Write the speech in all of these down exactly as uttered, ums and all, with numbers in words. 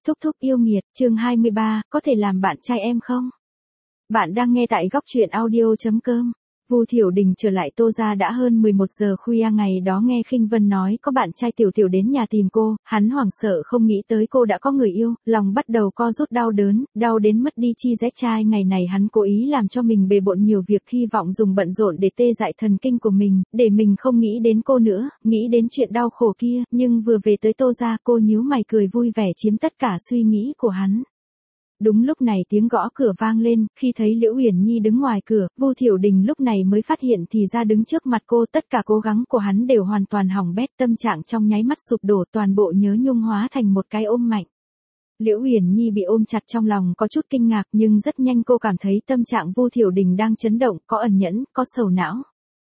Thúc thúc yêu nghiệt, chương hai mươi ba, có thể làm bạn trai em không? Bạn đang nghe tại góc truyện audio chấm com. Vu Thiểu Đình trở lại Tô gia đã hơn mười một giờ khuya ngày đó, nghe Khinh Vân nói có bạn trai Tiểu Tiểu đến nhà tìm cô, hắn hoảng sợ không nghĩ tới cô đã có người yêu, lòng bắt đầu co rút đau đớn, đau đến mất đi chi rẽ trai. Ngày này hắn cố ý làm cho mình bề bộn nhiều việc, hy vọng dùng bận rộn để tê dại thần kinh của mình, để mình không nghĩ đến cô nữa, nghĩ đến chuyện đau khổ kia, nhưng vừa về tới Tô gia, cô nhíu mày cười vui vẻ chiếm tất cả suy nghĩ của hắn. Đúng lúc này tiếng gõ cửa vang lên, khi thấy Liễu Uyển Nhi đứng ngoài cửa, Vu Thiểu Đình lúc này mới phát hiện thì ra đứng trước mặt cô, tất cả cố gắng của hắn đều hoàn toàn hỏng bét, tâm trạng trong nháy mắt sụp đổ, toàn bộ nhớ nhung hóa thành một cái ôm mạnh. Liễu Uyển Nhi bị ôm chặt trong lòng có chút kinh ngạc, nhưng rất nhanh cô cảm thấy tâm trạng Vu Thiểu Đình đang chấn động, có ẩn nhẫn, có sầu não,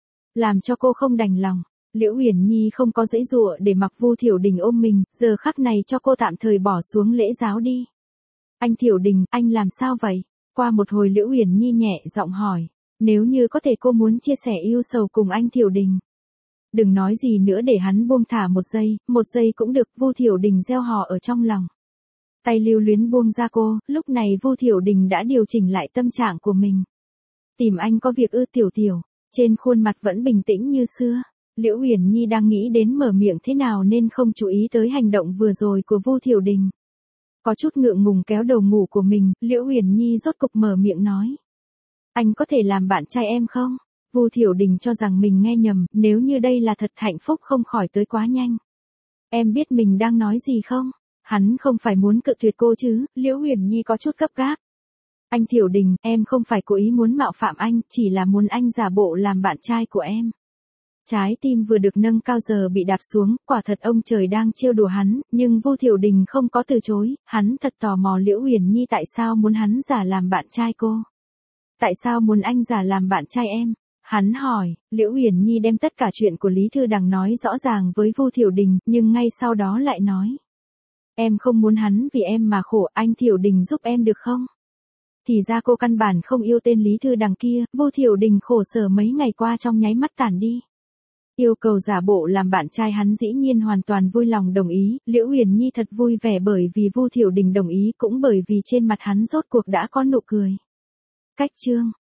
làm cho cô không đành lòng. Liễu Uyển Nhi không có giãy giụa để mặc Vu Thiểu Đình ôm mình, giờ khắc này cho cô tạm thời bỏ xuống lễ giáo đi. Anh Thiểu Đình, anh làm sao vậy? Qua một hồi Liễu Uyển Nhi nhẹ giọng hỏi. Nếu như có thể cô muốn chia sẻ yêu sầu cùng anh Thiểu Đình. Đừng nói gì nữa để hắn buông thả một giây, một giây cũng được. Vu Thiểu Đình gieo hò ở trong lòng. Tay lưu luyến buông ra cô, lúc này Vu Thiểu Đình đã điều chỉnh lại tâm trạng của mình. Tìm anh có việc ư? Tiểu Tiểu, trên khuôn mặt vẫn bình tĩnh như xưa. Liễu Uyển Nhi đang nghĩ đến mở miệng thế nào nên không chú ý tới hành động vừa rồi của Vu Thiểu Đình. Có chút ngượng ngùng kéo đầu ngủ của mình, Liễu Uyển Nhi rốt cục mở miệng nói. Anh có thể làm bạn trai em không? Vu Thiểu Đình cho rằng mình nghe nhầm, nếu như đây là thật hạnh phúc không khỏi tới quá nhanh. Em biết mình đang nói gì không? Hắn không phải muốn cự tuyệt cô chứ? Liễu Uyển Nhi có chút gấp gáp. Anh Thiểu Đình, em không phải cố ý muốn mạo phạm anh, chỉ là muốn anh giả bộ làm bạn trai của em. Trái tim vừa được nâng cao giờ bị đạp xuống, quả thật ông trời đang trêu đùa hắn, nhưng Vu Thiểu Đình không có từ chối, hắn thật tò mò Liễu Uyển Nhi tại sao muốn hắn giả làm bạn trai cô. Tại sao muốn anh giả làm bạn trai em? Hắn hỏi. Liễu Uyển Nhi đem tất cả chuyện của Lý Thư Đằng nói rõ ràng với Vu Thiểu Đình, nhưng ngay sau đó lại nói. Em không muốn hắn vì em mà khổ, anh Thiểu Đình giúp em được không? Thì ra cô căn bản không yêu tên Lý Thư Đằng kia. Vu Thiểu Đình khổ sở mấy ngày qua trong nháy mắt tản đi. Yêu cầu giả bộ làm bạn trai hắn dĩ nhiên hoàn toàn vui lòng đồng ý, Liễu Uyển Nhi thật vui vẻ bởi vì Vu Thiểu Đình đồng ý, cũng bởi vì trên mặt hắn rốt cuộc đã có nụ cười. Cách chương